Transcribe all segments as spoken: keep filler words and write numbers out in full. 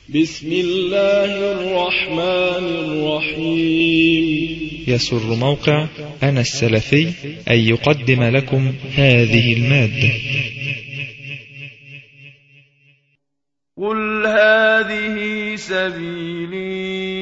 بسم الله الرحمن الرحيم. يسر موقع أنا السلفي أن يقدم لكم هذه المادة. قل هذه سبيلي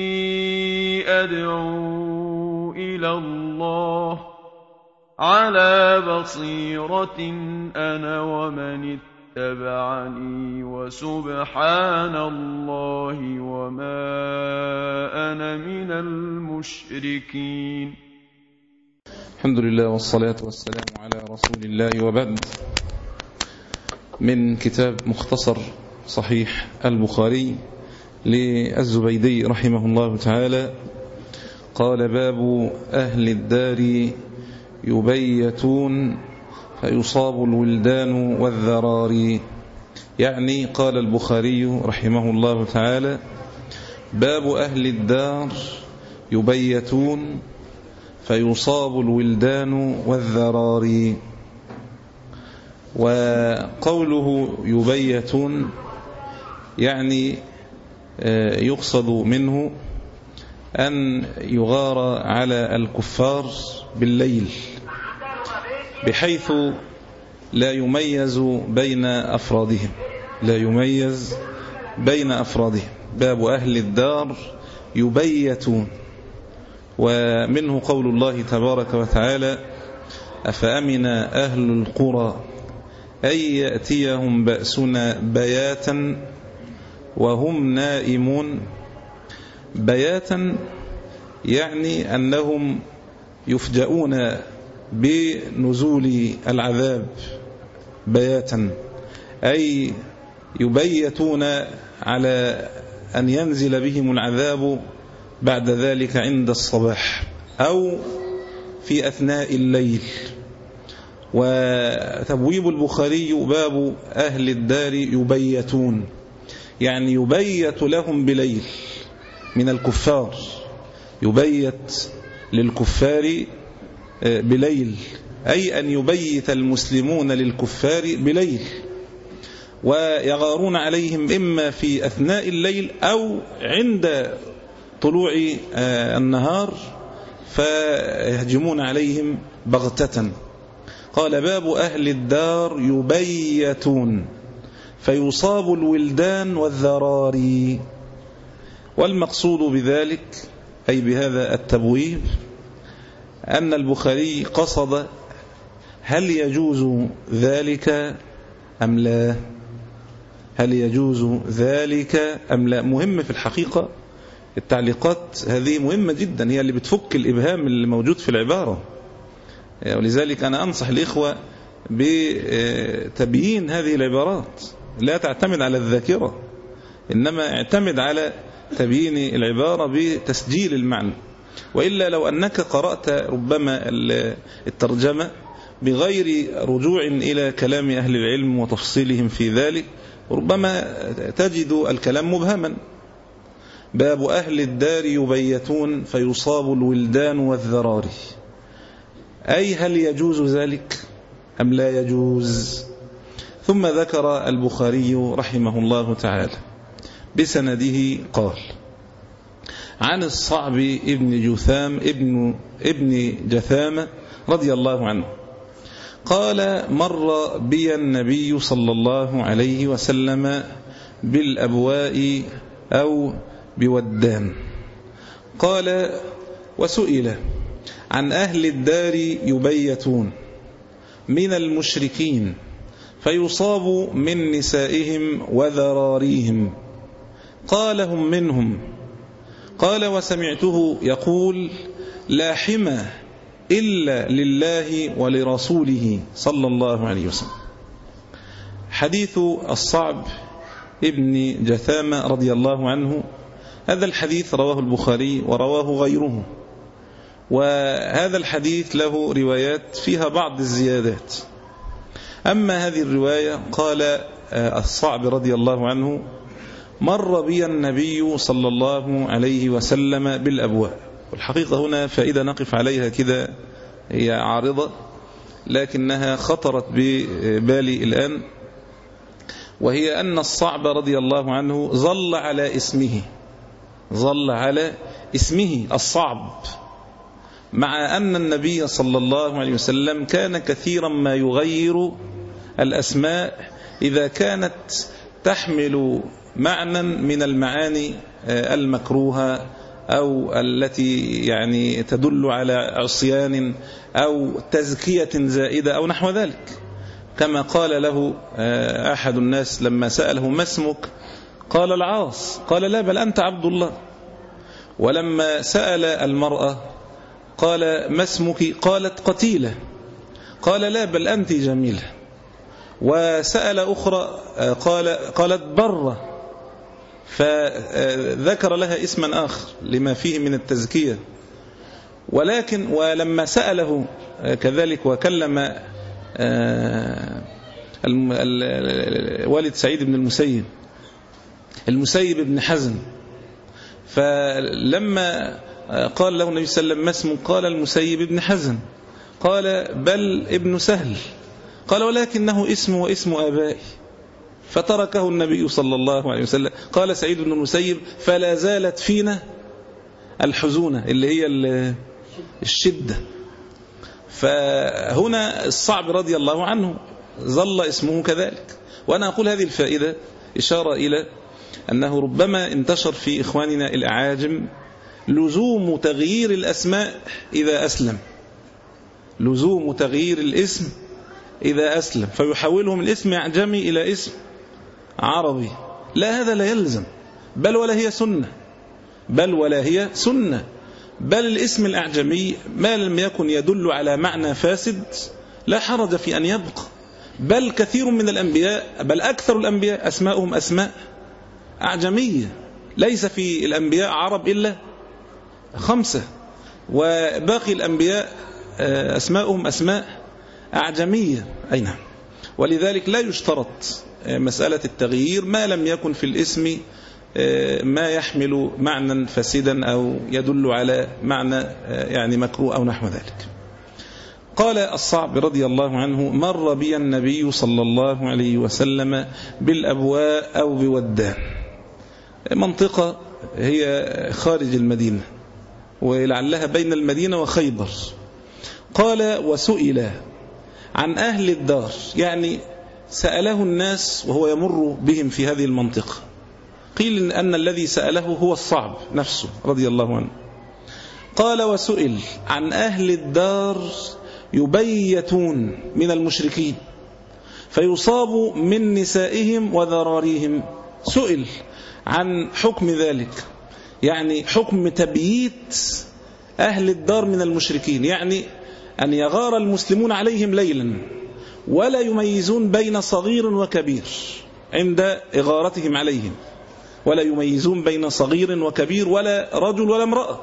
أدعو إلى الله على بصيرة أنا ومن اتبعني وسبحان الله وما أنا من المشركين. الحمد لله والصلاة والسلام على رسول الله، وبعد. من كتاب مختصر صحيح البخاري للزبيدي رحمه الله تعالى، قال: باب أهل الدار يبيتون فيصاب الولدان والذراري. يعني قال البخاري رحمه الله تعالى: باب أهل الدار يبيتون فيصاب الولدان والذراري. وقوله يبيتون يعني يقصد منه أن يغار على الكفار بالليل، بحيث لا يميز بين أفرادهم لا يميز بين أفرادهم باب أهل الدار يبيتون. ومنه قول الله تبارك وتعالى: أفأمن أهل القرى أن يأتيهم بأسنا بياتا وهم نائمون. بياتا يعني أنهم يفجؤون بنزول العذاب بياتا، أي يبيتون على أن ينزل بهم العذاب بعد ذلك عند الصباح أو في أثناء الليل. وتبويب البخاري باب أهل الدار يبيتون، يعني يبيت لهم بليل من الكفار، يبيت للكفار بليل، أي أن يبيت المسلمون للكفار بليل، ويغارون عليهم إما في أثناء الليل أو عند طلوع النهار فيهجمون عليهم بغتة. قال: باب أهل الدار يبيتون فيصاب الولدان والذراري. والمقصود بذلك أي بهذا التبويب أن البخاري قصد هل يجوز ذلك أم لا هل يجوز ذلك أم لا. مهم في الحقيقة، التعليقات هذه مهمة جدا، هي اللي بتفك الإبهام اللي موجود في العبارة. ولذلك أنا أنصح الإخوة بتبيين هذه العبارات، لا تعتمد على الذاكرة، إنما اعتمد على تبيين العبارة بتسجيل المعنى. وإلا لو أنك قرأت ربما الترجمة بغير رجوع إلى كلام أهل العلم وتفصيلهم في ذلك، ربما تجد الكلام مبهما. باب أهل الدار يبيتون فيصاب الولدان والذراري، أي هل يجوز ذلك أم لا يجوز. ثم ذكر البخاري رحمه الله تعالى بسنده قال: عن الصعب ابن جثام ابن, ابن جثامة رضي الله عنه قال: مر بي النبي صلى الله عليه وسلم بالأبواء أو بودان. قال: وسئل عن أهل الدار يبيتون من المشركين فيصاب من نسائهم وذراريهم. قال: هم منهم. قال: وسمعته يقول: لا حمى إلا لله ولرسوله صلى الله عليه وسلم. حديث الصعب ابن جثامة رضي الله عنه، هذا الحديث رواه البخاري ورواه غيره، وهذا الحديث له روايات فيها بعض الزيادات. أما هذه الرواية، قال الصعب رضي الله عنه: مر بي النبي صلى الله عليه وسلم بالأبواء. والحقيقة هنا فائدة نقف عليها كده، هي عارضة لكنها خطرت ببالي الآن. وهي أن الصعب رضي الله عنه ظل على اسمه ظل على اسمه الصعب، مع أن النبي صلى الله عليه وسلم كان كثيرا ما يغير الأسماء إذا كانت تحمل معنى من المعاني المكروهة أو التي يعني تدل على عصيان أو تزكية زائدة أو نحو ذلك، كما قال له أحد الناس لما سأله ما اسمك؟ قال العاص، قال لا بل أنت عبد الله. ولما سأل المرأة قال ما اسمك؟ قالت قتيلة، قال لا بل أنت جميلة. وسأل أخرى قال قالت برة، فذكر لها اسما آخر لما فيه من التزكية. ولكن ولما سأله كذلك وكلم والد سعيد بن المسيب المسيب بن حزن، فلما قال له النبي صلى الله عليه وسلم ما اسمه؟ قال المسيب بن حزن، قال بل ابن سهل، قال ولكنه اسمه واسم آبائي، فتركه النبي صلى الله عليه وسلم. قال سعيد بن المسيب فلا زالت فينا الحزونة اللي هي الشدة. فهنا الصعب رضي الله عنه ظل اسمه كذلك. وأنا أقول هذه الفائدة إشارة إلى أنه ربما انتشر في إخواننا الأعاجم لزوم تغيير الأسماء إذا أسلم، لزوم تغيير الاسم إذا أسلم، فيحولهم الاسم أعجمي إلى اسم عربي. لا، هذا لا يلزم، بل ولا هي سنة، بل ولا هي سنة بل الاسم الأعجمي ما لم يكن يدل على معنى فاسد لا حرج في أن يبقى. بل كثير من الأنبياء، بل أكثر الأنبياء أسماؤهم أسماء أعجمية، ليس في الأنبياء عرب إلا خمسة، وباقي الأنبياء أسماؤهم أسماء أعجمية. أي نعم. ولذلك لا يشترط مسألة التغيير ما لم يكن في الاسم ما يحمل معنى فاسدا أو يدل على معنى يعني مكروه أو نحو ذلك. قال الصعب رضي الله عنه مر بي النبي صلى الله عليه وسلم بالأبواء أو بودان، منطقة هي خارج المدينة ولعلها بين المدينة وخيبر. قال وسئل عن أهل الدار، يعني سأله الناس وهو يمر بهم في هذه المنطقة. قيل أن الذي سأله هو الصعب نفسه رضي الله عنه. قال وسئل عن أهل الدار يبيتون من المشركين فيصاب من نسائهم وذراريهم. سئل عن حكم ذلك، يعني حكم تبييت أهل الدار من المشركين، يعني أن يغار المسلمون عليهم ليلا ولا يميزون بين صغير وكبير عند إغارتهم عليهم، ولا يميزون بين صغير وكبير ولا رجل ولا امرأة.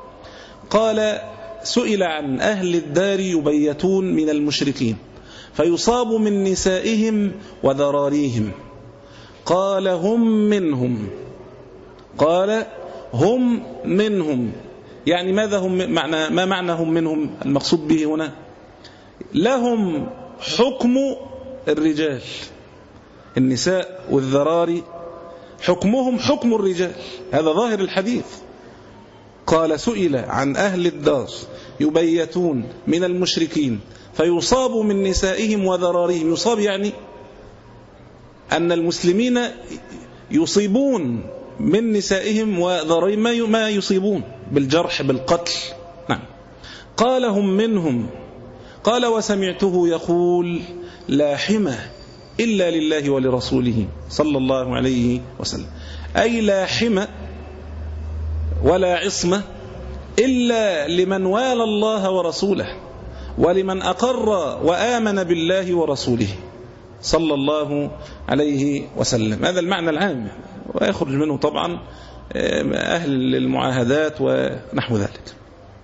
قال سئل عن أهل الدار يبيتون من المشركين فيصاب من نسائهم وذراريهم. قال هم منهم، قال هم منهم، يعني ماذا هم معنى ما معنى هم منهم؟ المقصود به هنا لهم حكم الرجال، النساء والذراري حكمهم حكم الرجال، هذا ظاهر الحديث. قال سئل عن أهل الدار يبيتون من المشركين فيصاب من نسائهم وذراريهم. يصاب يعني أن المسلمين يصيبون من نسائهم وذراريهم ما يصيبون بالجرح بالقتل. نعم. قال هم منهم. قال وسمعته يقول لا حمى إلا لله ولرسوله صلى الله عليه وسلم، أي لا حمى ولا عصمة إلا لمن والى الله ورسوله ولمن أقر وآمن بالله ورسوله صلى الله عليه وسلم. هذا المعنى العام، ويخرج منه طبعا أهل المعاهدات ونحو ذلك.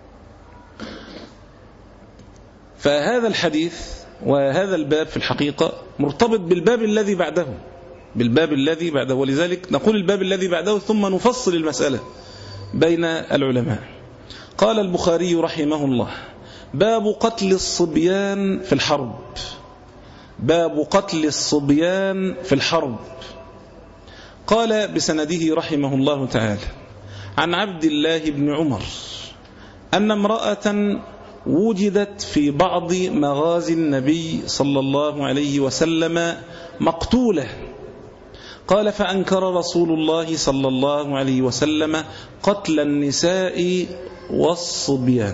فهذا الحديث وهذا الباب في الحقيقة مرتبط بالباب الذي بعده، بالباب الذي بعده، ولذلك نقول الباب الذي بعده ثم نفصل المسألة بين العلماء. قال البخاري رحمه الله باب قتل الصبيان في الحرب. باب قتل الصبيان في الحرب. قال بسنده رحمه الله تعالى عن عبد الله بن عمر أن امرأة وجدت في بعض مغازي النبي صلى الله عليه وسلم مقتولة. قال فأنكر رسول الله صلى الله عليه وسلم قتل النساء والصبيان.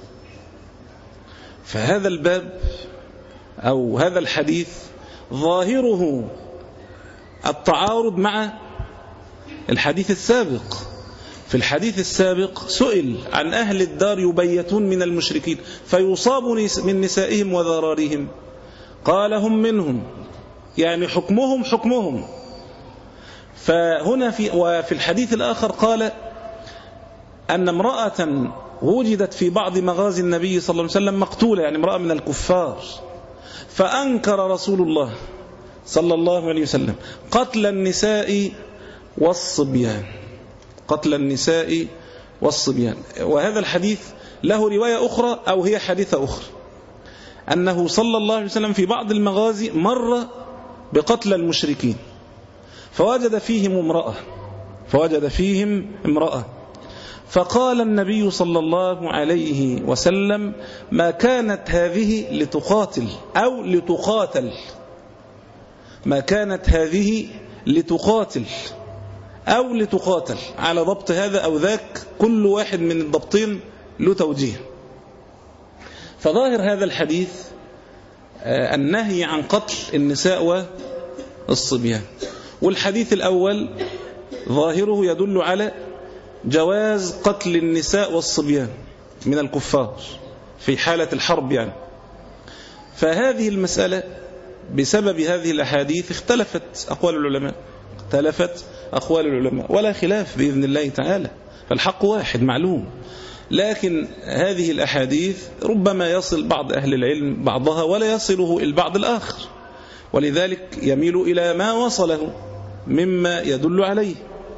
فهذا الباب أو هذا الحديث ظاهره التعارض مع الحديث السابق. في الحديث السابق سئل عن أهل الدار يبيتون من المشركين فيصاب من نسائهم وذرارهم، قال هم منهم، يعني حكمهم حكمهم. فهنا في وفي الحديث الآخر قال أن امرأة وجدت في بعض مغازي النبي صلى الله عليه وسلم مقتولة، يعني امرأة من الكفار، فأنكر رسول الله صلى الله عليه وسلم قتل النساء والصبيان، قتل النساء والصبيان. وهذا الحديث له رواية أخرى أو هي حديثة أخرى، أنه صلى الله عليه وسلم في بعض المغازي مر بقتل المشركين فوجد فيهم امرأة فوجد فيهم امرأة فقال النبي صلى الله عليه وسلم ما كانت هذه لتقاتل أو لتقاتل ما كانت هذه لتقاتل أو لتقاتل، على ضبط هذا أو ذاك، كل واحد من الضبطين له توجيه. فظاهر هذا الحديث النهي عن قتل النساء والصبيان، والحديث الأول ظاهره يدل على جواز قتل النساء والصبيان من الكفار في حالة الحرب يعني. فهذه المسألة بسبب هذه الأحاديث اختلفت أقوال العلماء اختلفت أقوال العلماء ولا خلاف بإذن الله تعالى، فالحق واحد معلوم. لكن هذه الأحاديث ربما يصل بعض أهل العلم بعضها ولا يصله البعض الآخر، ولذلك يميل إلى ما وصله مما يدل عليه.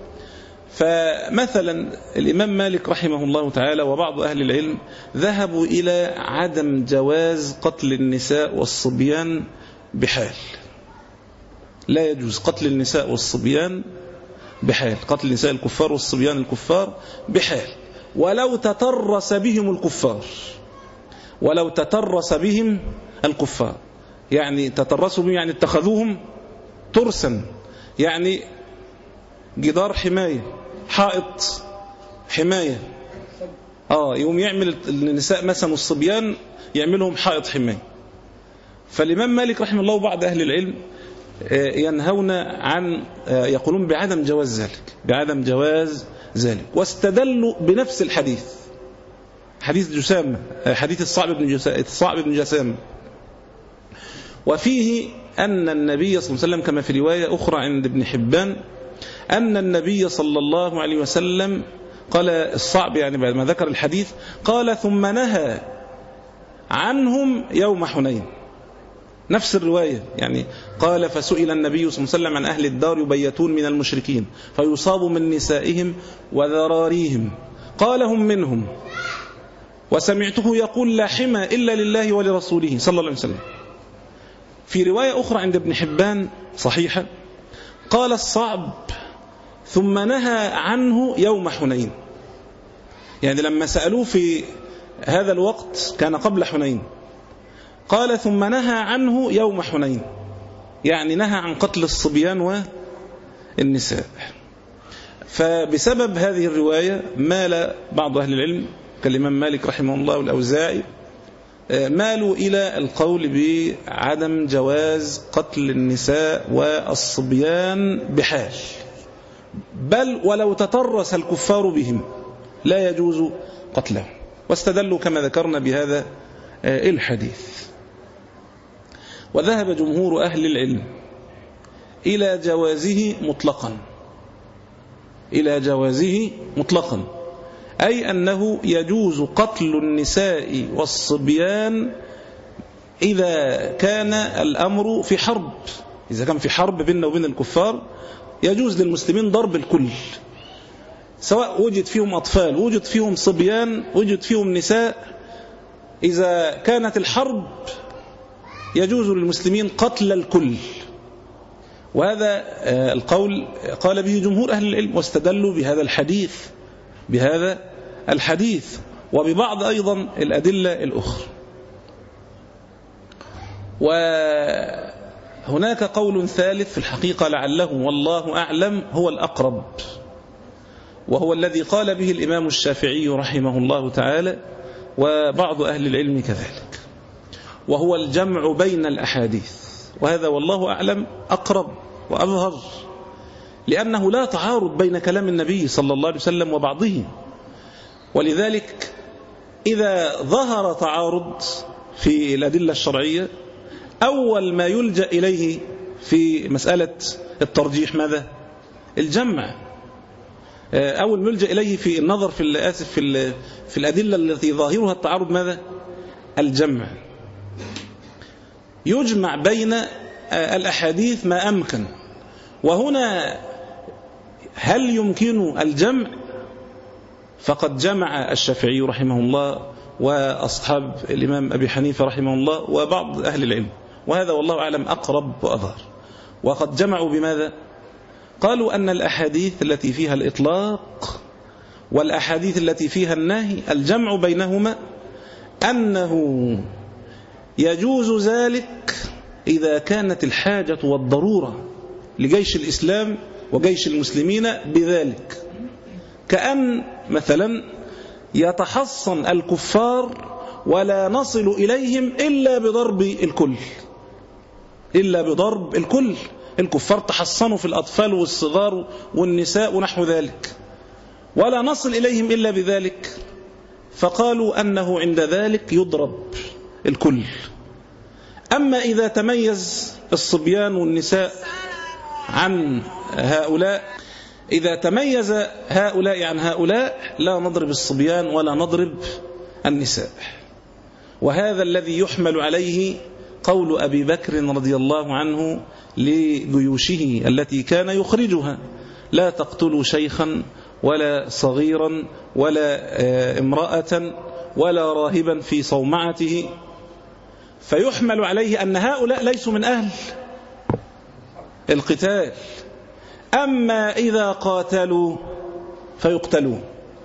فمثلا الإمام مالك رحمه الله تعالى وبعض أهل العلم ذهبوا إلى عدم جواز قتل النساء والصبيان بحال، لا يجوز قتل النساء والصبيان بحال، قتل النساء الكفار والصبيان الكفار بحال، ولو تترس بهم الكفار ولو تترس بهم الكفار يعني تترسوا بهم يعني اتخذوهم ترسا، يعني جدار حماية، حائط حماية، آه يوم يعمل النساء مثلا والصبيان يعملهم حائط حماية. فالإمام مالك رحمه الله وبعض أهل العلم ينهون عن يقولون بعدم جواز ذلك بعدم جواز ذلك واستدلوا بنفس الحديث، حديث جسامة، حديث الصعب بن جسامة الصعب بن جسامة وفيه أن النبي صلى الله عليه وسلم كما في رواية أخرى عند ابن حبان أن النبي صلى الله عليه وسلم قال الصعب يعني بعد ما ذكر الحديث قال ثم نهى عنهم يوم حنين، نفس الرواية يعني قال فسئل النبي صلى الله عليه وسلم عن أهل الدار يبيتون من المشركين فيصاب من نسائهم وذراريهم قال هم منهم وسمعته يقول لا حمى إلا لله ولرسوله صلى الله عليه وسلم. في رواية أخرى عند ابن حبان صحيحة قال الصعب ثم نهى عنه يوم حنين، يعني لما سألوه في هذا الوقت كان قبل حنين، قال ثم نهى عنه يوم حنين، يعني نهى عن قتل الصبيان والنساء. فبسبب هذه الرواية مال بعض أهل العلم كالإمام مالك رحمه الله والأوزاعي مالوا إلى القول بعدم جواز قتل النساء والصبيان بحال، بل ولو تطرس الكفار بهم لا يجوز قتلهم، واستدلوا كما ذكرنا بهذا الحديث. وذهب جمهور أهل العلم إلى جوازه مطلقا إلى جوازه مطلقا أي أنه يجوز قتل النساء والصبيان إذا كان الأمر في حرب، إذا كان في حرب بيننا وبين الكفار يجوز للمسلمين ضرب الكل، سواء وجد فيهم أطفال وجد فيهم صبيان وجد فيهم نساء، إذا كانت الحرب يجوز للمسلمين قتل الكل، وهذا القول قال به جمهور أهل العلم، واستدلوا بهذا الحديث بهذا الحديث وببعض أيضا الأدلة الأخرى. وهناك قول ثالث في الحقيقة لعله والله أعلم هو الأقرب، وهو الذي قال به الإمام الشافعي رحمه الله تعالى وبعض أهل العلم كذلك، وهو الجمع بين الأحاديث، وهذا والله أعلم أقرب وأظهر، لأنه لا تعارض بين كلام النبي صلى الله عليه وسلم وبعضه. ولذلك إذا ظهر تعارض في الأدلة الشرعية أول ما يلجأ إليه في مسألة الترجيح ماذا؟ الجمع. أول ما يلجأ إليه في النظر في الآسف في, في الأدلة التي ظاهرها التعارض ماذا؟ الجمع. يجمع بين الأحاديث ما أمكن. وهنا هل يمكن الجمع؟ فقد جمع الشافعي رحمه الله وأصحاب الإمام أبي حنيفة رحمه الله وبعض أهل العلم، وهذا والله أعلم أقرب وأظهر. وقد جمعوا بماذا؟ قالوا أن الأحاديث التي فيها الإطلاق والأحاديث التي فيها النهي الجمع بينهما أنه يجوز ذلك إذا كانت الحاجة والضرورة لجيش الإسلام وجيش المسلمين بذلك، كأن مثلا يتحصن الكفار ولا نصل إليهم إلا بضرب الكل إلا بضرب الكل الكفار تحصنوا في الأطفال والصغار والنساء ونحو ذلك، ولا نصل إليهم إلا بذلك، فقالوا أنه عند ذلك يضرب الكل. أما إذا تميز الصبيان والنساء عن هؤلاء، إذا تميز هؤلاء عن هؤلاء لا نضرب الصبيان ولا نضرب النساء. وهذا الذي يحمل عليه قول أبي بكر رضي الله عنه لجيوشه التي كان يخرجها: لا تقتلوا شيخا ولا صغيرا ولا امرأة ولا راهبا في صومعته. فيحمل عليه أن هؤلاء ليسوا من أهل القتال، أما إذا قاتلوا فيقتلون.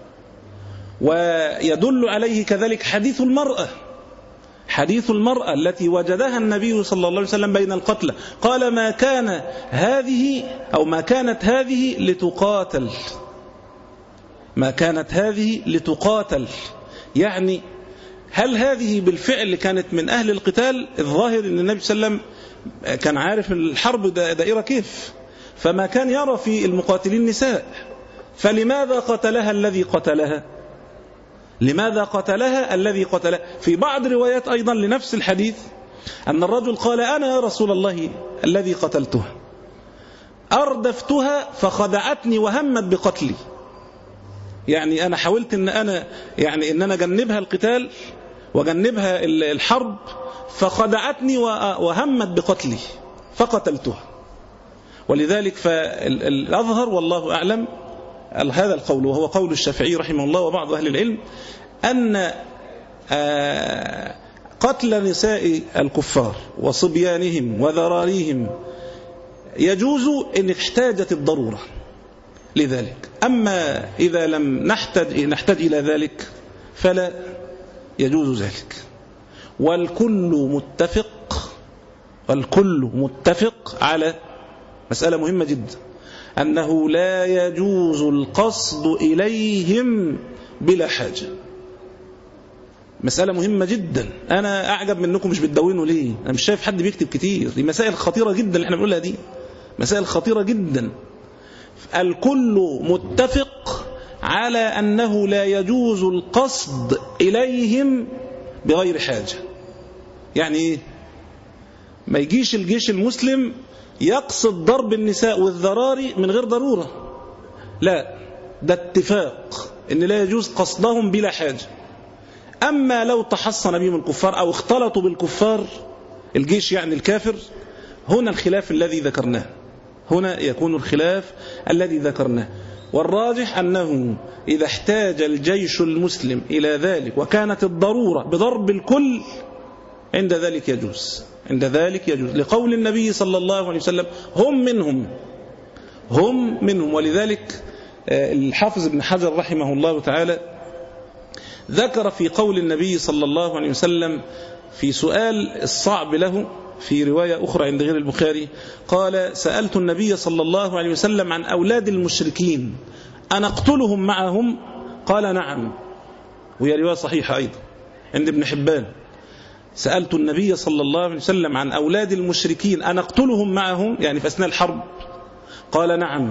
ويدل عليه كذلك حديث المرأة حديث المرأة التي وجدها النبي صلى الله عليه وسلم بين القتلى، قال: ما كان هذه أو ما كانت هذه لتقاتل ما كانت هذه لتقاتل يعني هل هذه بالفعل كانت من أهل القتال؟ الظاهر أن النبي صلى الله عليه وسلم كان عارف الحرب دائرة كيف، فما كان يرى في المقاتلين نساء، فلماذا قتلها الذي قتلها لماذا قتلها الذي قتلها في بعض روايات أيضا لنفس الحديث أن الرجل قال: أنا يا رسول الله الذي قتلتها، أردفتها فخدعتني وهمت بقتلي. يعني أنا حاولت أن أنا يعني أن أنا جنبها القتال وجنبها الحرب، فخدعتني وهمت بقتلي فقتلتها. ولذلك فالأظهر والله أعلم هذا القول، وهو قول الشافعي رحمه الله وبعض أهل العلم، أن قتل نساء الكفار وصبيانهم وذراريهم يجوز إن احتاجت الضرورة لذلك. أما إذا لم نحتاج, نحتاج إلى ذلك فلا يجوز ذلك. والكل متفق والكل متفق على مسألة مهمة جدا، أنه لا يجوز القصد إليهم بلا حاجة. مسألة مهمة جدا. أنا أعجب منكم مش بتدونوا ليه؟ أنا مش شايف حد بيكتب كتير. دي مسائل خطيرة جدا اللي احنا بنقولها، دي مسائل خطيرة جدا. الكل متفق على أنه لا يجوز القصد إليهم بغير حاجة. يعني ما يجيش الجيش المسلم يقصد ضرب النساء والذراري من غير ضرورة، لا، ده اتفاق ان لا يجوز قصدهم بلا حاجة. اما لو تحصن بهم الكفار او اختلطوا بالكفار الجيش يعني الكافر، هنا الخلاف الذي ذكرناه هنا يكون الخلاف الذي ذكرناه. والراجح أنه إذا احتاج الجيش المسلم إلى ذلك وكانت الضرورة بضرب الكل عند ذلك يجوز، عند ذلك يجوز لقول النبي صلى الله عليه وسلم هم منهم هم منهم. ولذلك الحافظ ابن حجر رحمه الله تعالى ذكر في قول النبي صلى الله عليه وسلم في سؤال الصعب له في رواية أخرى عند غير البخاري، قال سألت النبي صلى الله عليه وسلم عن أولاد المشركين أنقتلهم معهم؟ قال نعم، وهي رواية صحيحة أيضا عند ابن حبان. سألت النبي صلى الله عليه وسلم عن أولاد المشركين أنقتلهم معهم يعني في أثناء الحرب؟ قال نعم.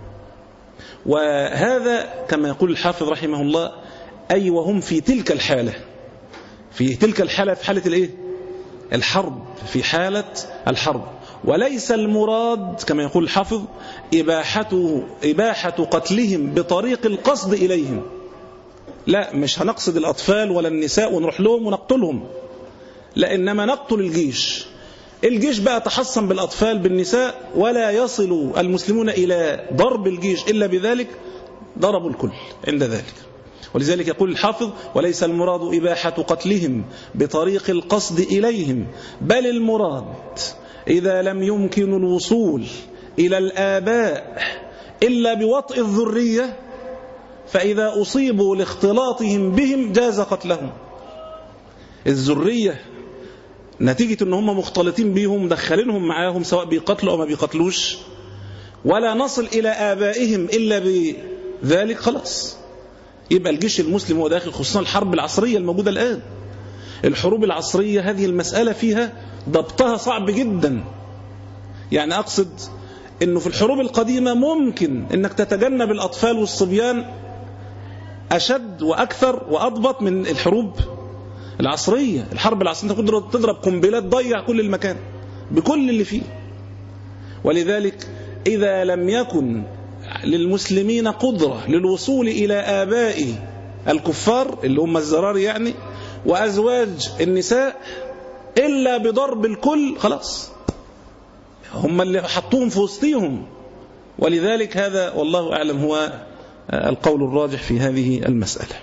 وهذا كما يقول الحافظ رحمه الله أي وهم في تلك الحالة، في تلك الحالة في حالة الإيه؟ الحرب، في حالة الحرب. وليس المراد كما يقول الحافظ إباحته إباحة قتلهم بطريق القصد إليهم، لا، مش هنقصد الأطفال ولا النساء ونروح لهم ونقتلهم، لا، إنما نقتل الجيش. الجيش بقى تحصن بالأطفال بالنساء ولا يصل المسلمون إلى ضرب الجيش إلا بذلك، ضربوا الكل عند ذلك. ولذلك يقول الحافظ وليس المراد إباحة قتلهم بطريق القصد إليهم، بل المراد إذا لم يمكن الوصول إلى الآباء إلا بوطء الذرية فإذا أصيبوا لاختلاطهم بهم جاز قتلهم. الذرية نتيجة أن هم مختلطين بهم دخلينهم معاهم سواء بيقتلوا أو ما بيقتلوش، ولا نصل إلى آبائهم إلا بذلك، خلاص يبقى الجيش المسلم هو داخل. خصوصا الحرب العصرية الموجودة الآن، الحروب العصرية هذه المسألة فيها ضبطها صعب جدا. يعني أقصد أنه في الحروب القديمة ممكن أنك تتجنب الأطفال والصبيان أشد وأكثر وأضبط من الحروب العصرية. الحرب العصرية تقدر تضرب قنبلات تضيع كل المكان بكل اللي فيه. ولذلك إذا لم يكن للمسلمين قدرة للوصول إلى آباء الكفار اللي هم الزرار يعني وأزواج النساء إلا بضرب الكل، خلاص هم اللي حطوهم في وسطهم. ولذلك هذا والله أعلم هو القول الراجح في هذه المسألة.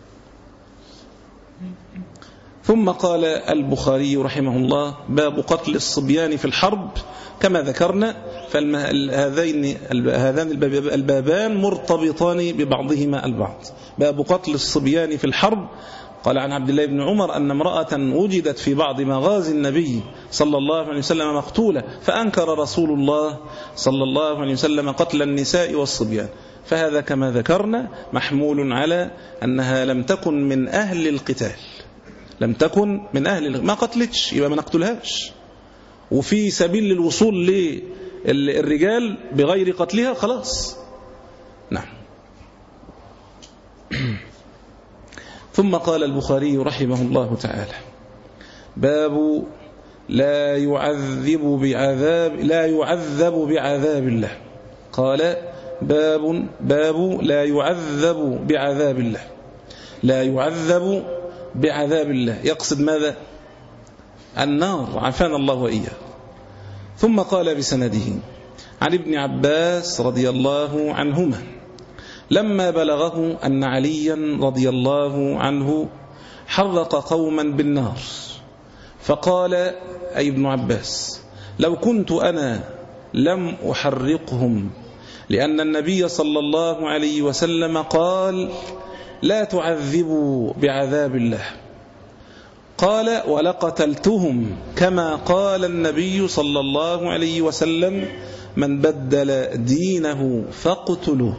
ثم قال البخاري رحمه الله باب قتل الصبيان في الحرب كما ذكرنا. فهذين هذان البابان مرتبطان ببعضهما البعض. باب قتل الصبيان في الحرب. قال عن عبد الله بن عمر أن امرأة وجدت في بعض مغازي النبي صلى الله عليه وسلم مقتولة فأنكر رسول الله صلى الله عليه وسلم قتل النساء والصبيان. فهذا كما ذكرنا محمول على أنها لم تكن من أهل القتال، لم تكن من أهل ما قتلتش يبقى ما نقتلهاش، وفي سبيل للوصول للرجال بغير قتلها خلاص. نعم. ثم قال البخاري رحمه الله تعالى باب لا يعذب بعذاب لا يعذب بعذاب الله. قال باب باب لا يعذب بعذاب الله. لا يعذب بعذاب الله يقصد ماذا؟ النار، عافانا الله وإياه. ثم قال بسنده عن ابن عباس رضي الله عنهما لما بلغه أن عليا رضي الله عنه حرق قوما بالنار فقال أي ابن عباس لو كنت أنا لم أحرقهم، لأن النبي صلى الله عليه وسلم قال لا تعذبوا بعذاب الله. قال ولقتلتهم كما قال النبي صلى الله عليه وسلم من بدل دينه فاقتلوه.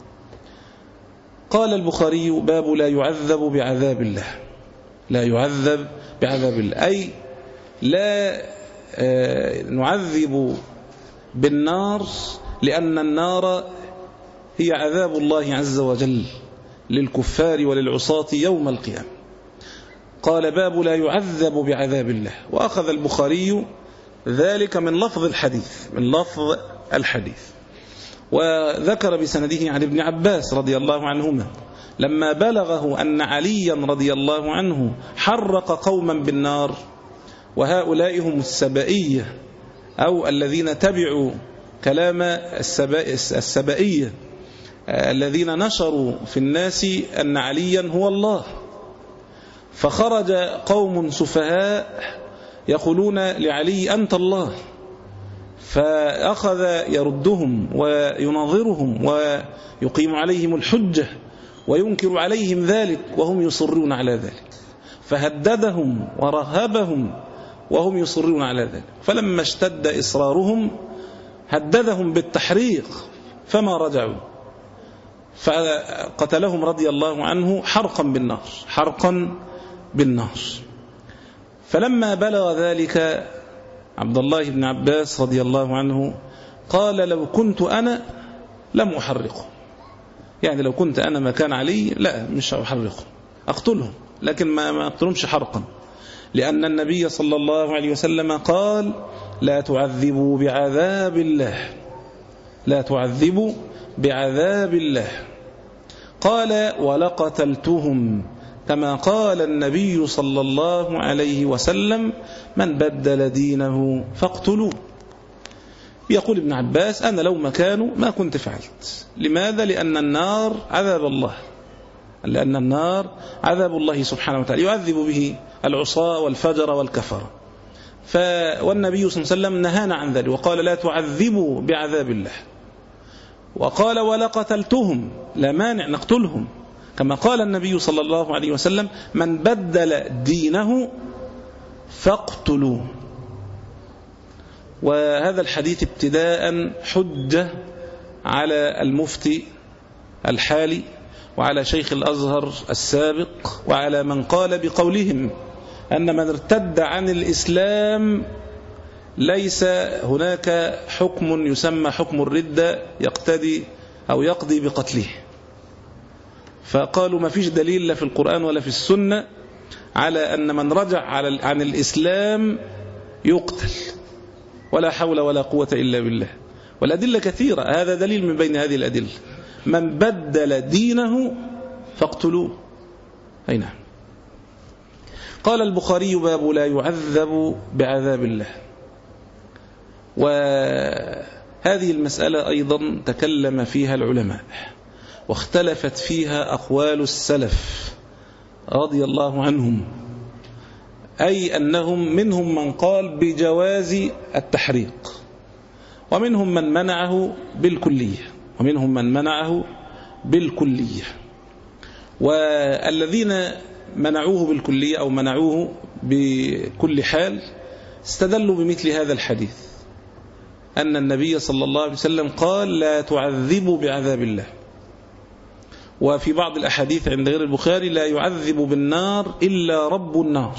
قال البخاري باب لا يعذب بعذاب الله. لا يعذب بعذاب الله أي لا نعذب بالنار، لأن النار هي عذاب الله عز وجل للكفار وللعصاة يوم القيامة. قال باب لا يعذب بعذاب الله. وأخذ البخاري ذلك من لفظ الحديث من لفظ الحديث وذكر بسنده عن ابن عباس رضي الله عنهما لما بلغه أن عليا رضي الله عنه حرق قوما بالنار، وهؤلاء هم السبائية أو الذين تبعوا كلام السبائية الذين نشروا في الناس أن عليا هو الله. فخرج قوم سفهاء يقولون لعلي أنت الله، فأخذ يردهم ويناظرهم ويقيم عليهم الحجة وينكر عليهم ذلك وهم يصرون على ذلك، فهددهم ورهبهم وهم يصرون على ذلك. فلما اشتد إصرارهم هددهم بالتحريق فما رجعوا، فقتلهم رضي الله عنه حرقا بالنار حرقا بالنار. فلما بلغ ذلك عبد الله بن عباس رضي الله عنه قال لو كنت أنا لم أحرقه، يعني لو كنت أنا مكان علي لا مش أحرقه، أقتلهم لكن ما أقتلهمش حرقا، لأن النبي صلى الله عليه وسلم قال لا تعذبوا بعذاب الله لا تعذبوا بعذاب الله. قال ولقتلتهم كما قال النبي صلى الله عليه وسلم من بدل دينه فاقتلوه. يقول ابن عباس أنا لو مكانه ما كنت فعلت. لماذا؟ لأن النار عذاب الله لأن النار عذاب الله سبحانه وتعالى يعذب به العصاة والفجر والكفر، والنبي صلى الله عليه وسلم نهانا عن ذلك وقال لا تعذبوا بعذاب الله. وقال ولقتلتهم لا مانع نقتلهم، كما قال النبي صلى الله عليه وسلم من بدل دينه فاقتلوه. وهذا الحديث ابتداء حجة على المفتي الحالي وعلى شيخ الأزهر السابق وعلى من قال بقولهم أن من ارتد عن الإسلام ليس هناك حكم يسمى حكم الردة يقتدي أو يقضي بقتله. فقالوا ما فيش دليل لا في القرآن ولا في السنة على أن من رجع عن الإسلام يقتل، ولا حول ولا قوة إلا بالله. والأدلة كثيرة، هذا دليل من بين هذه الأدلة من بدل دينه فاقتلوه. أي نعم. قال البخاري باب لا يعذب بعذاب الله. وهذه المسألة أيضا تكلم فيها العلماء واختلفت فيها أقوال السلف رضي الله عنهم، أي أنهم منهم من قال بجواز التحريق ومنهم من منعه بالكلية ومنهم من منعه بالكلية. والذين منعوه بالكلية أو منعوه بكل حال استدلوا بمثل هذا الحديث أن النبي صلى الله عليه وسلم قال لا تعذبوا بعذاب الله. وفي بعض الأحاديث عند غير البخاري لا يعذب بالنار إلا رب النار.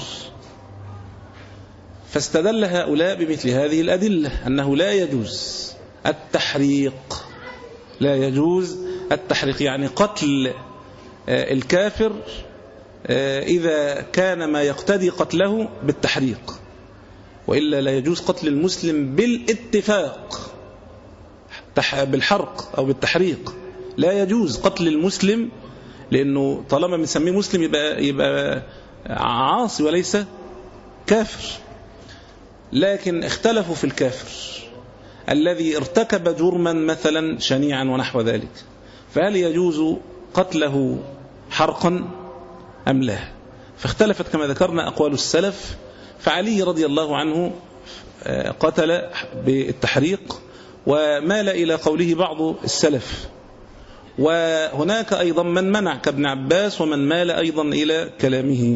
فاستدل هؤلاء بمثل هذه الأدلة أنه لا يجوز التحريق لا يجوز التحريق يعني قتل الكافر إذا كان ما يقتدي قتله بالتحريق، وإلا لا يجوز قتل المسلم بالاتفاق بالحرق أو بالتحريق. لا يجوز قتل المسلم، لأنه طالما بنسميه مسلم يبقى, يبقى عاصي وليس كافر. لكن اختلفوا في الكافر الذي ارتكب جرما مثلا شنيعا ونحو ذلك، فهل يجوز قتله حرقا أم لا؟ فاختلفت كما ذكرنا أقوال السلف. فعلي رضي الله عنه قتل بالتحريق ومال إلى قوله بعض السلف، وهناك أيضا من منع كابن عباس ومن مال أيضا إلى كلامه.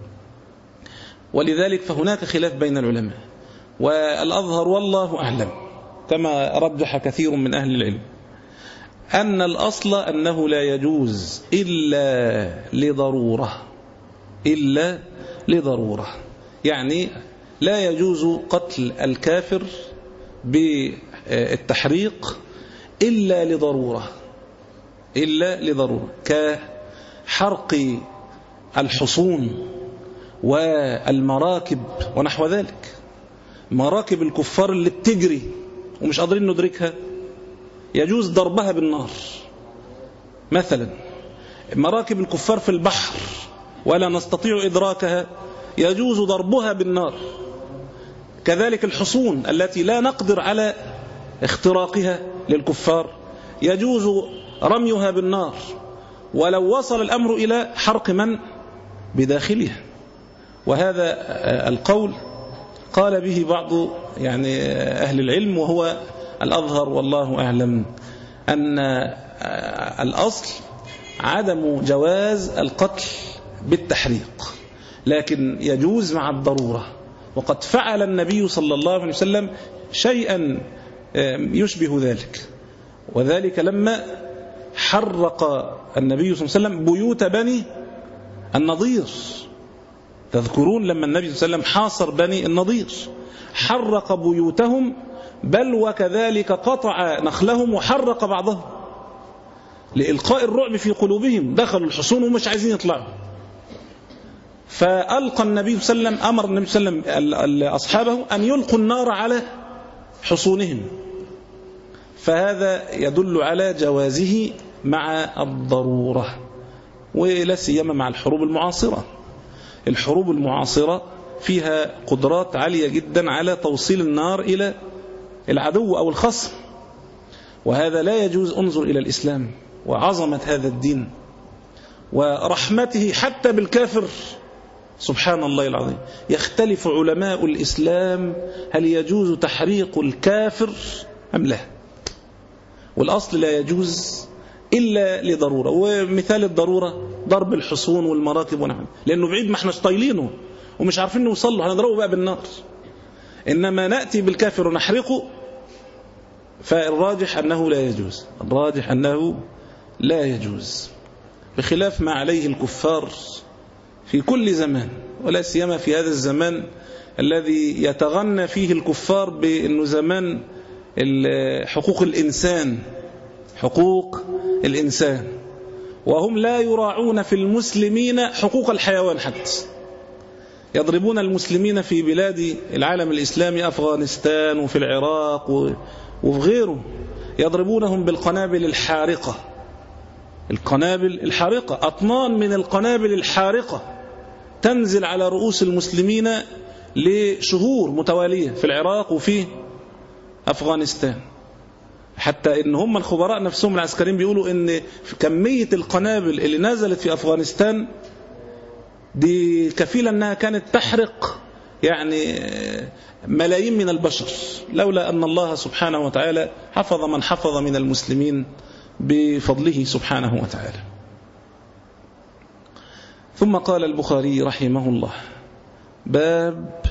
ولذلك فهناك خلاف بين العلماء، والأظهر والله أعلم كما رجح كثير من أهل العلم أن الأصل أنه لا يجوز إلا لضرورة إلا لضرورة يعني لا يجوز قتل الكافر بالتحريق إلا لضرورة إلا لضرورة كحرق الحصون والمراكب ونحو ذلك. مراكب الكفار اللي بتجري ومش قادرين ندركها يجوز ضربها بالنار مثلا. مراكب الكفار في البحر ولا نستطيع إدراكها يجوز ضربها بالنار. كذلك الحصون التي لا نقدر على اختراقها للكفار يجوز رميها بالنار، ولو وصل الأمر إلى حرق من بداخلها. وهذا القول قال به بعض يعني أهل العلم وهو الأظهر والله أعلم، أن الأصل عدم جواز القتل بالتحريق، لكن يجوز مع الضرورة. وقد فعل النبي صلى الله عليه وسلم شيئا يشبه ذلك، وذلك لما حرق النبي صلى الله عليه وسلم بيوت بني النضير. تذكرون لما النبي صلى الله عليه وسلم حاصر بني النضير حرق بيوتهم، بل وكذلك قطع نخلهم وحرق بعضهم لإلقاء الرعب في قلوبهم. دخلوا الحصون ومش عايزين يطلعوا، فألقى النبي صلى الله عليه وسلم، أمر النبي صلى الله عليه وسلم أصحابه أن يلقوا النار على حصونهم. فهذا يدل على جوازه مع الضرورة، ولا سيما مع الحروب المعاصرة. الحروب المعاصرة فيها قدرات عالية جدا على توصيل النار إلى العدو أو الخصم، وهذا لا يجوز. انظر إلى الإسلام وعظمة هذا الدين ورحمته حتى بالكافر، سبحان الله العظيم. يختلف علماء الإسلام هل يجوز تحريق الكافر أم لا، والأصل لا يجوز إلا لضرورة. ومثال الضرورة ضرب الحصون والمراكب ونعم، لأنه بعيد ما احناش طايلينه ومش عارفين نوصل له، هنضربه بقى بالنار. إنما نأتي بالكافر ونحرقه، فالراجح أنه لا يجوز، الراجح أنه لا يجوز، بخلاف ما عليه الكفار في كل زمان، ولا سيما في هذا الزمان الذي يتغنى فيه الكفار بأنه زمان حقوق الإنسان، حقوق الإنسان، وهم لا يراعون في المسلمين حقوق الحيوان حتى. يضربون المسلمين في بلاد العالم الإسلامي، أفغانستان وفي العراق وفي غيره، يضربونهم بالقنابل الحارقة، القنابل الحارقة، أطنان من القنابل الحارقة تنزل على رؤوس المسلمين لشهور متوالية في العراق وفي أفغانستان. حتى إن هم الخبراء نفسهم العسكريين بيقولوا إن كمية القنابل اللي نزلت في أفغانستان دي كفيلة أنها كانت تحرق يعني ملايين من البشر، لولا أن الله سبحانه وتعالى حفظ من حفظ من المسلمين بفضله سبحانه وتعالى. ثم قال البخاري رحمه الله باب،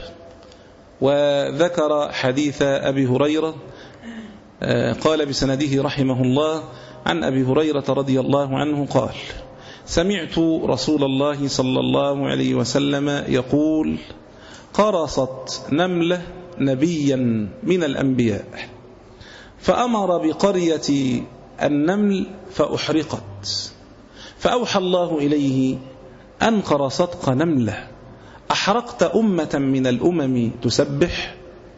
وذكر حديث أبي هريرة، قال بسنده رحمه الله عن أبي هريرة رضي الله عنه قال: سمعت رسول الله صلى الله عليه وسلم يقول: قرصت نملة نبيا من الأنبياء فأمر بقرية النمل فأحرقت، فأوحى الله إليه أن قرصتك نملة أحرقت أمة من الأمم تسبح.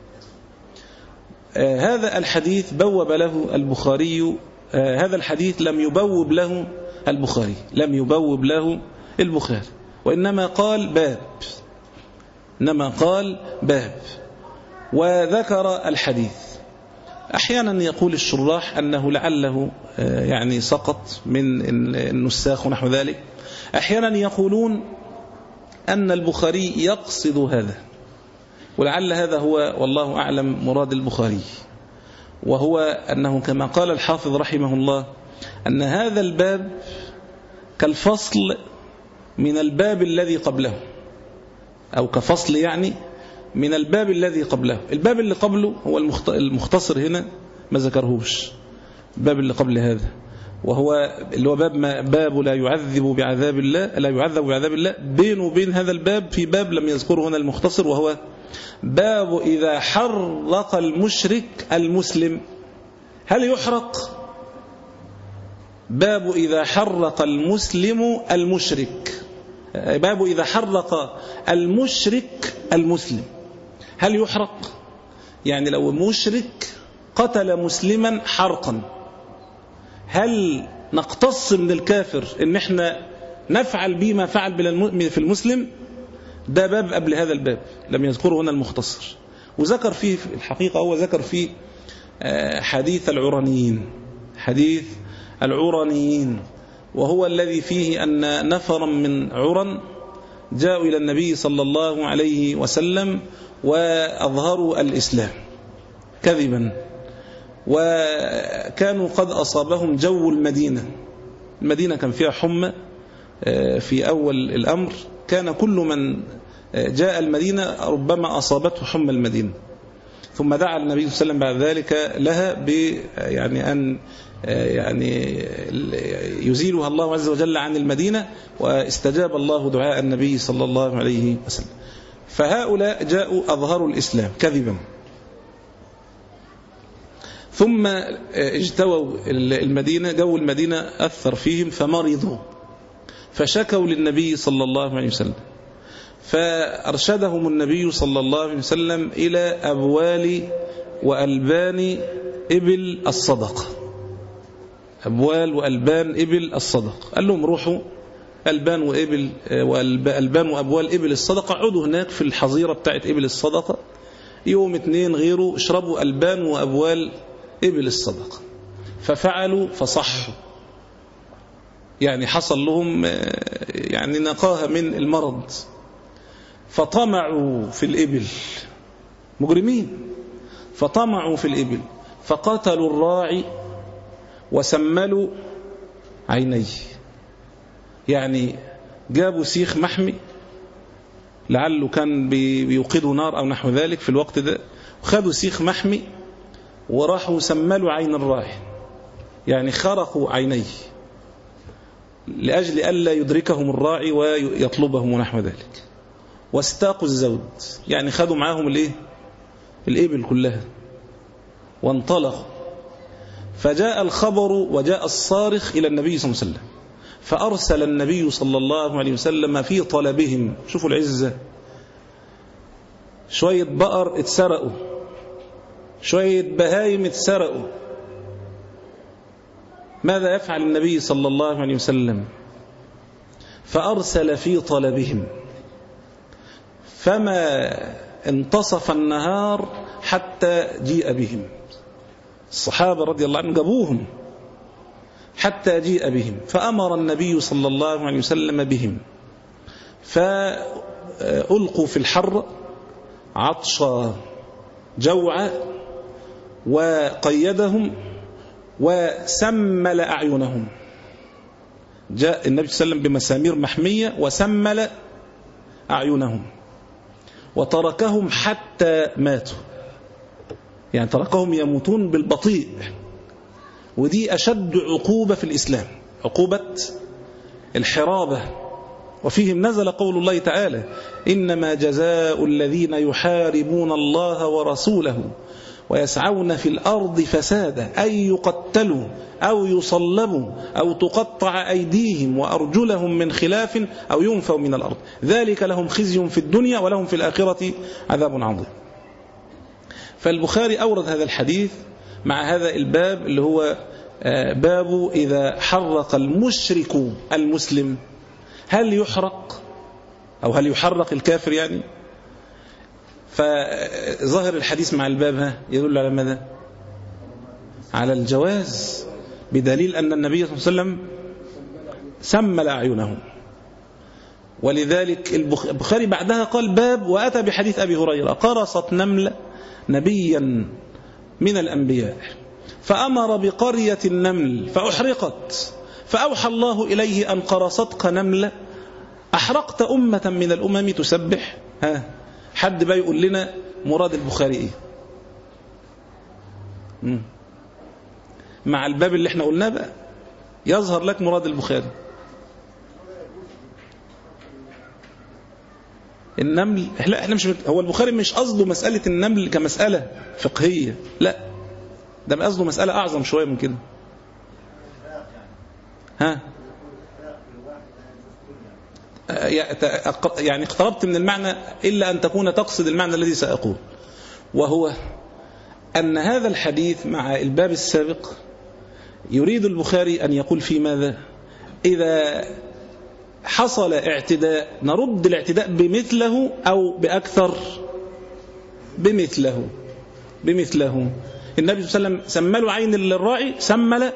آه هذا الحديث بوب له البخاري، آه هذا الحديث لم يبوب له البخاري لم يبوب له البخاري وإنما قال باب، إنما قال باب وذكر الحديث. أحيانا يقول الشراح أنه لعله يعني سقط من النساخ ونحو ذلك، أحيانا يقولون أن البخاري يقصد هذا، ولعل هذا هو والله أعلم مراد البخاري، وهو أنه كما قال الحافظ رحمه الله أن هذا الباب كالفصل من الباب الذي قبله، أو كفصل يعني من الباب الذي قبله. الباب اللي قبله هو المختصر هنا ما ذكرهوش، الباب اللي قبل هذا وهو اللي هو باب ما باب لا يعذب بعذاب الله لا يعذب بعذاب الله، بينه وبين هذا الباب في باب لم يذكره هنا المختصر، وهو باب إذا حرق المشرك المسلم هل يحرق؟ باب إذا حرق المسلم المشرك، باب إذا حرق المشرك المسلم هل يحرق؟ يعني لو مشرك قتل مسلما حرقا هل نقتص من الكافر ان احنا نفعل به ما فعل في المسلم؟ ده باب قبل هذا الباب لم يذكره هنا المختصر، وذكر فيه في الحقيقة هو ذكر فيه حديث العرانيين، حديث العرانيين وهو الذي فيه أن نفرا من عرن جاءوا إلى النبي صلى الله عليه وسلم وأظهروا الإسلام كذبا، وكانوا قد أصابهم جو المدينة. المدينة كان فيها حمى في أول الأمر، كان كل من جاء المدينة ربما أصابته حمى المدينة، ثم دعا النبي صلى الله عليه وسلم بعد ذلك لها ب يعني أن يعني يزيلها الله عز وجل عن المدينة، واستجاب الله دعاء النبي صلى الله عليه وسلم. فهؤلاء جاءوا أظهروا الإسلام كذبا، ثم اجتووا المدينة، جو المدينة أثر فيهم فمرضوا، فشكوا للنبي صلى الله عليه وسلم، فأرشدهم النبي صلى الله عليه وسلم إلى أبوال وألبان إبل الصدقة. أبوال وألبان إبل الصدقة، قال لهم روحوا ألبان وإبل وألبان وأبوال إبل الصدقة، عودوا هناك في الحظيرة بتاعت إبل الصدقة يوم اثنين غيره، اشربوا ألبان وأبوال إبل الصدقة. ففعلوا فصحوا، يعني حصل لهم يعني نقاهة من المرض، فطمعوا في الإبل، مجرمين، فطمعوا في الإبل فقتلوا الراعي وسملوا عينيه. يعني جابوا سيخ محمي لعله كان بيوقدوا نار أو نحو ذلك في الوقت ده، وخدوا سيخ محمي وراحوا سملوا عين الراعي، يعني خرقوا عينيه لأجل ألا يدركهم الراعي ويطلبهم ونحو ذلك. واستاقوا الزود، يعني خدوا معاهم الايه الإبل كلها وانطلقوا. فجاء الخبر وجاء الصارخ إلى النبي صلى الله عليه وسلم، فأرسل النبي صلى الله عليه وسلم في طلبهم. شوفوا العزة، شوية بقر اتسرقوا، شوية بهايم اتسرقوا، ماذا يفعل النبي صلى الله عليه وسلم؟ فأرسل في طلبهم، فما انتصف النهار حتى جيء بهم. الصحابة رضي الله عنهم جابوهم حتى جيء بهم، فأمر النبي صلى الله عليه وسلم بهم، فألقوا في الحر عطشا جوعا، وقيدهم وسمل أعينهم. جاء النبي صلى الله عليه وسلم بمسامير محمية وسمل أعينهم، وتركهم حتى ماتوا، يعني تركهم يموتون بالبطيء. ودي أشد عقوبة في الإسلام، عقوبة الحرابة. وفيهم نزل قول الله تعالى: إنما جزاء الذين يحاربون الله ورسوله ويسعون في الأرض فسادا أن يقتلوا أو يصلبوا أو تقطع أيديهم وأرجلهم من خلاف أو ينفوا من الأرض، ذلك لهم خزي في الدنيا ولهم في الآخرة عذاب عظيم. فالبخاري أورد هذا الحديث مع هذا الباب اللي هو باب إذا حرق المشرك المسلم، هل يحرق أو هل يحرق الكافر يعني؟ فظاهر الحديث مع الباب يدل على ماذا؟ على الجواز، بدليل أن النبي صلى الله عليه وسلم سمل أعينهم. ولذلك البخاري بعدها قال باب، وأتى بحديث أبي هريرة: قرصت نملة نبيا من الأنبياء فأمر بقرية النمل فأحرقت، فأوحى الله إليه أن قرصتك نملة أحرقت أمة من الأمم تسبح. ها حد بقى يقول لنا مراد البخاري إيه مم. مع الباب اللي احنا قلناه بقى يظهر لك مراد البخاري. النمل، لا احنا مش، هو البخاري مش قصده مسألة النمل كمسألة فقهية، لا ده قصده مسألة أعظم شوية من كده. ها يعني اقتربت من المعنى إلا أن تكون تقصد المعنى الذي سأقول، وهو أن هذا الحديث مع الباب السابق يريد البخاري أن يقول في ماذا؟ إذا حصل اعتداء نرد الاعتداء بمثله أو بأكثر بمثله بمثله النبي صلى الله عليه وسلم سملوا عين للراعي، سمل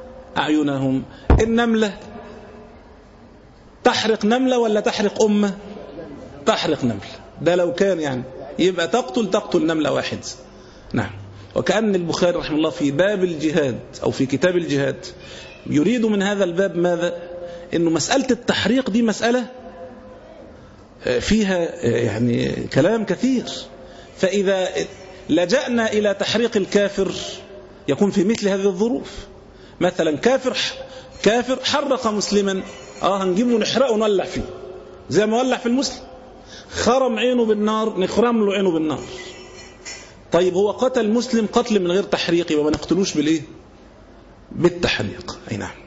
أعينهم. النملة تحرق نملة ولا تحرق أمة؟ تحرق نمل، ده لو كان يعني يبقى تقتل تقتل نملة واحد. نعم. وكأن البخاري رحمه الله في باب الجهاد أو في كتاب الجهاد يريد من هذا الباب ماذا؟ إنه مسألة التحريق دي مسألة فيها يعني كلام كثير، فإذا لجأنا إلى تحريق الكافر يكون في مثل هذه الظروف. مثلا كافر كافر حرق مسلما، اه هنجيبه ونحرقه ونولع فيه زي ما ولع في المسلم. خرم عينه بالنار نخرم له عينه بالنار. طيب هو قتل مسلم قتل من غير تحريق، يبقى ما نقتلوش بالايه؟ بالتحريق. اي نعم.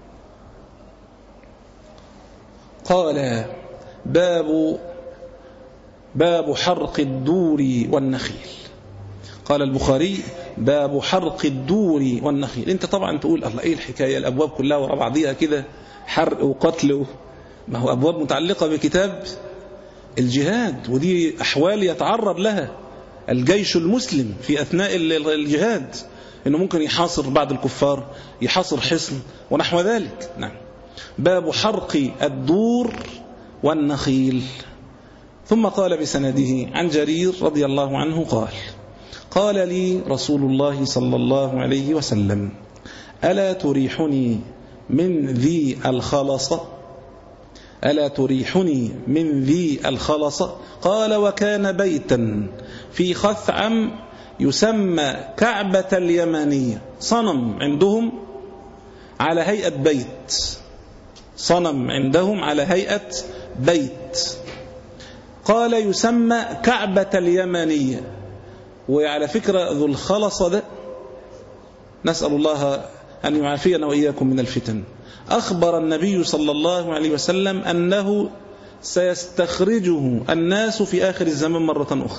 قال باب باب حرق الدور والنخيل. قال البخاري باب حرق الدور والنخيل. انت طبعا تقول الله ايه الحكايه، الابواب كلها ورا بعضيها كده حرق وقتل، ما هو ابواب متعلقه بكتاب الجهاد، ودي احوال يتعرض لها الجيش المسلم في اثناء الجهاد، انه ممكن يحاصر بعض الكفار، يحاصر حصن ونحو ذلك. نعم. باب حرق الدور والنخيل. ثم قال بسنده عن جرير رضي الله عنه قال قال لي رسول الله صلى الله عليه وسلم ألا تريحني من ذي الخلصة ألا تريحني من ذي الخلصة قال وكان بيتا في خثعم يسمى كعبة اليمانية، صنم عندهم على هيئة بيت، صنم عندهم على هيئة بيت. قال يسمى كعبة اليمانية. وعلى فكرة ذو الخلصة ده نسأل الله أن يعافينا وإياكم من الفتن. أخبر النبي صلى الله عليه وسلم أنه سيستخرجه الناس في آخر الزمان مرة أخرى،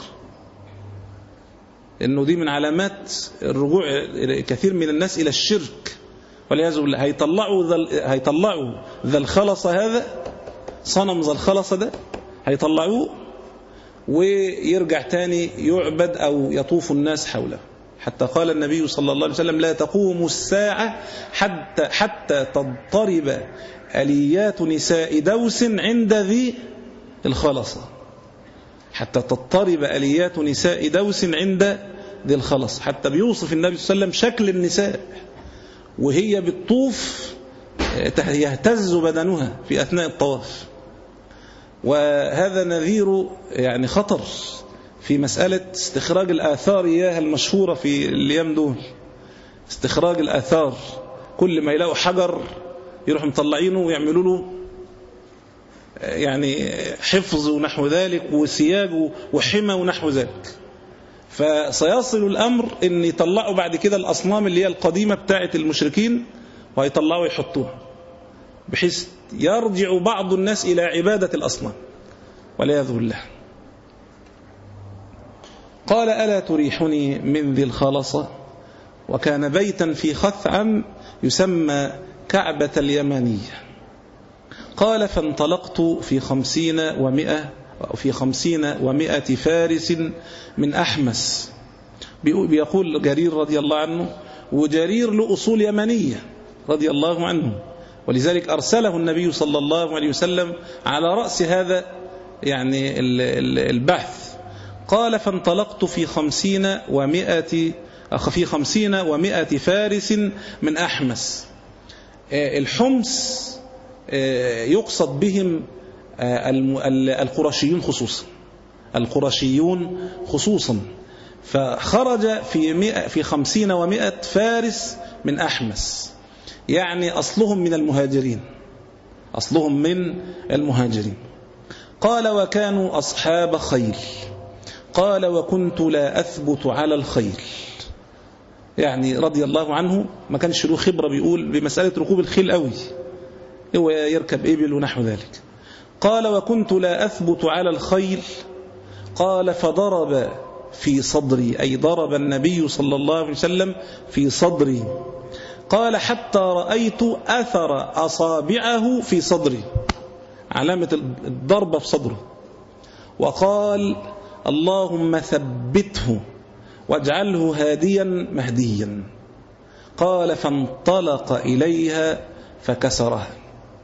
إنه دي من علامات الرجوع كثير من الناس إلى الشرك والعياذ بالله. هيطلعوا ذا هيطلعوا ذا الخلصة، هذا صنم ذا الخلصة ده هيطلعوه ويرجع تاني يعبد أو يطوف الناس حوله، حتى قال النبي صلى الله عليه وسلم لا تقوم الساعة حتى حتى تضطرب أليات نساء دوس عند ذي الخلصة، حتى تضطرب أليات نساء دوس عند ذي الخلصة. حتى بيوصف النبي صلى الله عليه وسلم شكل النساء وهي بالطوف يهتز بدنها في أثناء الطواف. وهذا نذير يعني خطر في مسألة استخراج الآثار إياها المشهورة في الأيام دول، استخراج الآثار. كل ما يلاقوا حجر يروحوا مطلعينه ويعملوا له يعني حفظ ونحو ذلك وسياج وحمى ونحو ذلك. فسيصل الأمر أن يطلعوا بعد كده الأصنام اللي هي القديمة بتاعة المشركين ويطلعوا يحطوها، بحيث يرجع بعض الناس إلى عبادة الأصنام والعياذ بالله. قال ألا تريحني من ذي الخلصة وكان بيتا في خثعم يسمى كعبة اليمانية. قال فانطلقت في خمسين ومئة في خمسين ومئة فارس من أحمس. بيقول جرير رضي الله عنه، وجرير له أصول يمنية رضي الله عنه، ولذلك أرسله النبي صلى الله عليه وسلم على رأس هذا يعني البحث. قال فانطلقت في خمسين ومئة في خمسين ومئة فارس من أحمس. الحمس يقصد بهم القرشيون خصوصا، القرشيون خصوصا. فخرج في مئة في خمسين ومئة فارس من أحمس، يعني أصلهم من المهاجرين، أصلهم من المهاجرين. قال وكانوا أصحاب خيل. قال وكنت لا أثبت على الخيل، يعني رضي الله عنه ما كانش له خبرة بيقول بمسألة ركوب الخيل قوي، هو يركب إبل ونحو ذلك. قال وكنت لا أثبت على الخيل. قال فضرب في صدري، أي ضرب النبي صلى الله عليه وسلم في صدري. قال حتى رأيت أثر أصابعه في صدري، علامة الضربة في صدره. وقال اللهم ثبته واجعله هاديا مهديا. قال فانطلق إليها فكسرها.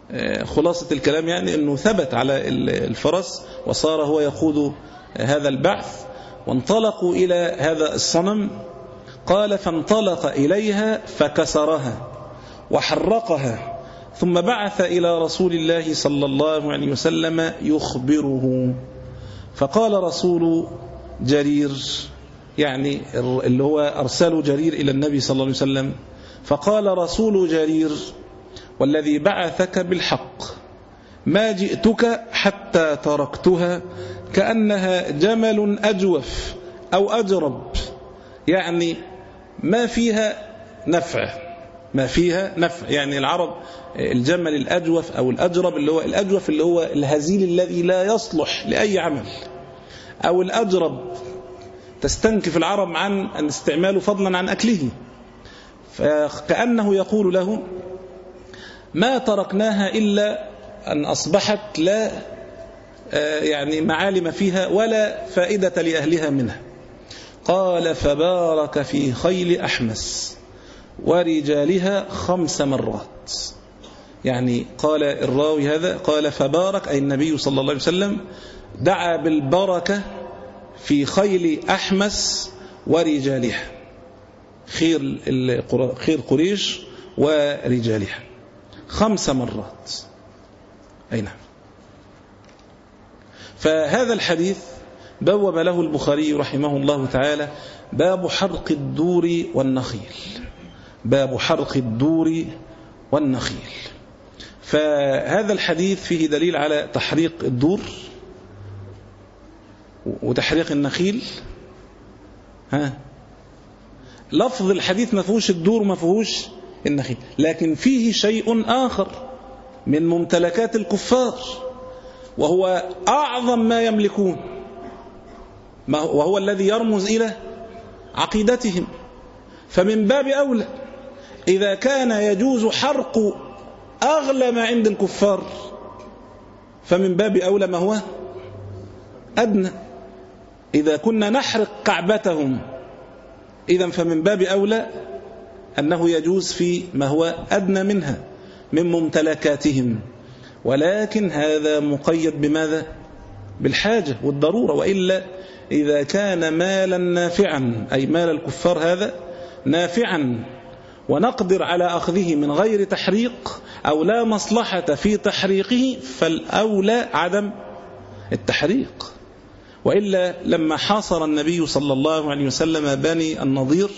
خلاصة الكلام يعني أنه ثبت على الفرس وصار هو يقود هذا البعث، وانطلقوا إلى هذا الصنم. قال فانطلق إليها فكسرها وحرقها، ثم بعث إلى رسول الله صلى الله عليه وسلم يخبره. فقال رسول جرير، يعني اللي هو أرسل جرير إلى النبي صلى الله عليه وسلم، فقال رسول جرير والذي بعثك بالحق ما جئتك حتى تركتها كأنها جمل أجوف أو أجرب، يعني ما فيها نفع، ما فيها نفع. يعني العرب الجمل الأجوف أو الأجرب، اللي هو الأجوف اللي هو الهزيل الذي لا يصلح لأي عمل، أو الأجرب تستنكف العرب عن أن استعماله فضلا عن أكله. فكأنه يقول له ما تركناها إلا أن أصبحت لا يعني معالم فيها ولا فائدة لأهلها منها. قال فبارك في خيل أحمس ورجالها خمس مرات. يعني قال الراوي هذا قال فبارك، أي النبي صلى الله عليه وسلم دعا بالبركة في خيل أحمس ورجالها، خير خير قريش ورجالها خمس مرات. أي نعم. فهذا الحديث بوب له البخاري رحمه الله تعالى باب حرق الدور والنخيل، باب حرق الدور والنخيل. فهذا الحديث فيه دليل على تحريق الدور وتحريق النخيل. ها، لفظ الحديث ما فيهوش الدور وما فيهوش النخيل، لكن فيه شيء آخر من ممتلكات الكفار، وهو أعظم ما يملكون، وهو الذي يرمز إلى عقيدتهم. فمن باب أولى إذا كان يجوز حرق أغلى ما عند الكفار، فمن باب أولى ما هو أدنى. إذا كنا نحرق كعبتهم إذن فمن باب أولى أنه يجوز في ما هو أدنى منها من ممتلكاتهم، ولكن هذا مقيد بماذا؟ بالحاجة والضرورة. وإلا إذا كان مالا نافعا، أي مال الكفار هذا نافعا ونقدر على أخذه من غير تحريق أو لا مصلحة في تحريقه، فالأولى عدم التحريق. وإلا لما حاصر النبي صلى الله عليه وسلم بني النضير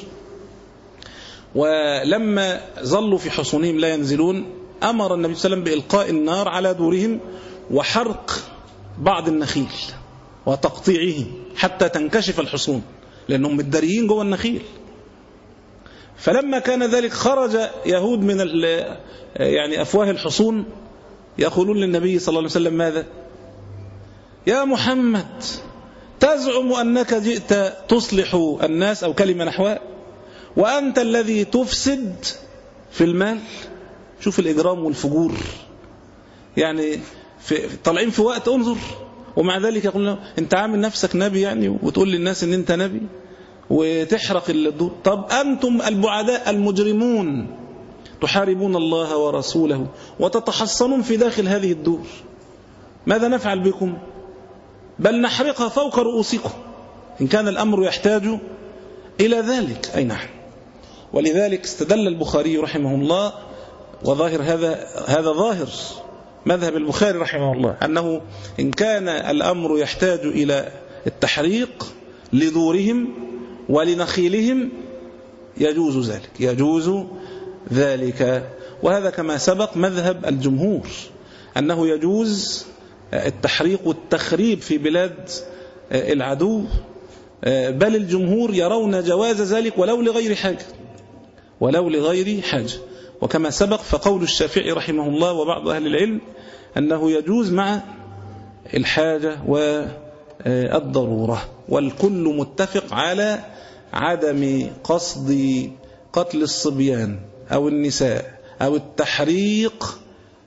ولما ظلوا في حصونهم لا ينزلون، أمر النبي صلى الله عليه وسلم بإلقاء النار على دورهم وحرق بعض النخيل وتقطيعه حتى تنكشف الحصون، لأنهم متداريين جوه النخيل. فلما كان ذلك خرج يهود من يعني أفواه الحصون يقولون للنبي صلى الله عليه وسلم ماذا؟ يا محمد تزعم أنك جئت تصلح الناس، أو كلمة نحوها، وأنت الذي تفسد في المال. شوف الإجرام والفجور، يعني في طالعين في وقت انظر، ومع ذلك يقول له أنت عامل نفسك نبي يعني، وتقول للناس أن أنت نبي وتحرق الدور. طب أنتم البعداء المجرمون تحاربون الله ورسوله وتتحصنون في داخل هذه الدور، ماذا نفعل بكم؟ بل نحرقها فوق رؤوسكم إن كان الأمر يحتاج إلى ذلك. أي نعم. ولذلك استدل البخاري رحمه الله، وظاهر هذا هذا ظاهر مذهب البخاري رحمه الله، أنه إن كان الأمر يحتاج إلى التحريق لدورهم ولنخيلهم يجوز ذلك، يجوز ذلك. وهذا كما سبق مذهب الجمهور أنه يجوز التحريق والتخريب في بلاد العدو، بل الجمهور يرون جواز ذلك ولو لغير حاجة، ولو لغير حاجة. وكما سبق فقول الشافعي رحمه الله وبعض أهل العلم أنه يجوز مع الحاجة والضرورة، والكل متفق على عدم قصد قتل الصبيان أو النساء أو التحريق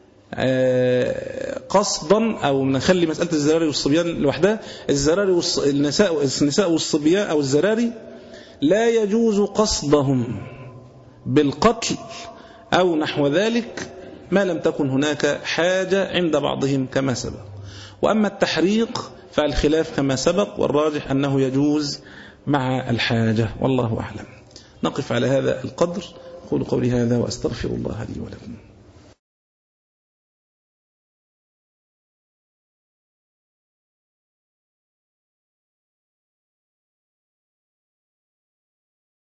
قصدا، أو نخلي مسألة الزراري والصبيان لوحدها. الزراري والنساء النساء والصبيان أو الزراري لا يجوز قصدهم بالقتل أو نحو ذلك ما لم تكن هناك حاجة عند بعضهم كما سبق. وأما التحريق فالخلاف كما سبق، والراجح أنه يجوز مع الحاجة، والله أعلم. نقف على هذا القدر. أقول قولي هذا وأستغفر الله لي ولكم.